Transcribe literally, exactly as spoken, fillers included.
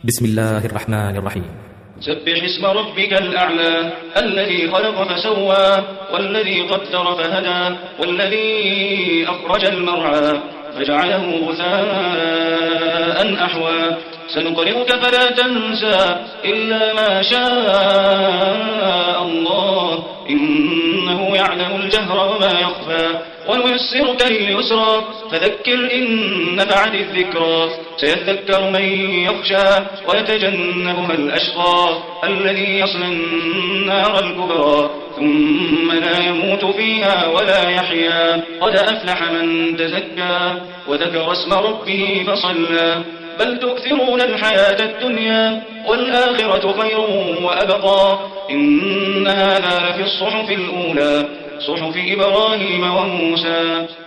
بسم الله الرحمن الرحيم. سبح اسم ربك الأعلى الذي خلق فسوى والذي قدر فهدى والذي أخرج المرعى فجعله غثاء أحوى سنقرئك فلا تنسى إلا ما شاء الله إنه يعلم الجهر وما يخفى ونيسرك لليسرى فذكر إن نفعت الذكرى سيذكر من يخشى ويتجنبها الأشقى الذي يصلى النار الكبرى ثم لا يموت فيها ولا يحيا قد أفلح من تزكى وذكر اسم ربه فصلى بل تؤثرون الحياة الدنيا والآخرة خير وأبقى إن هذا لفي الصحف الأولى صحف إبراهيم وموسى.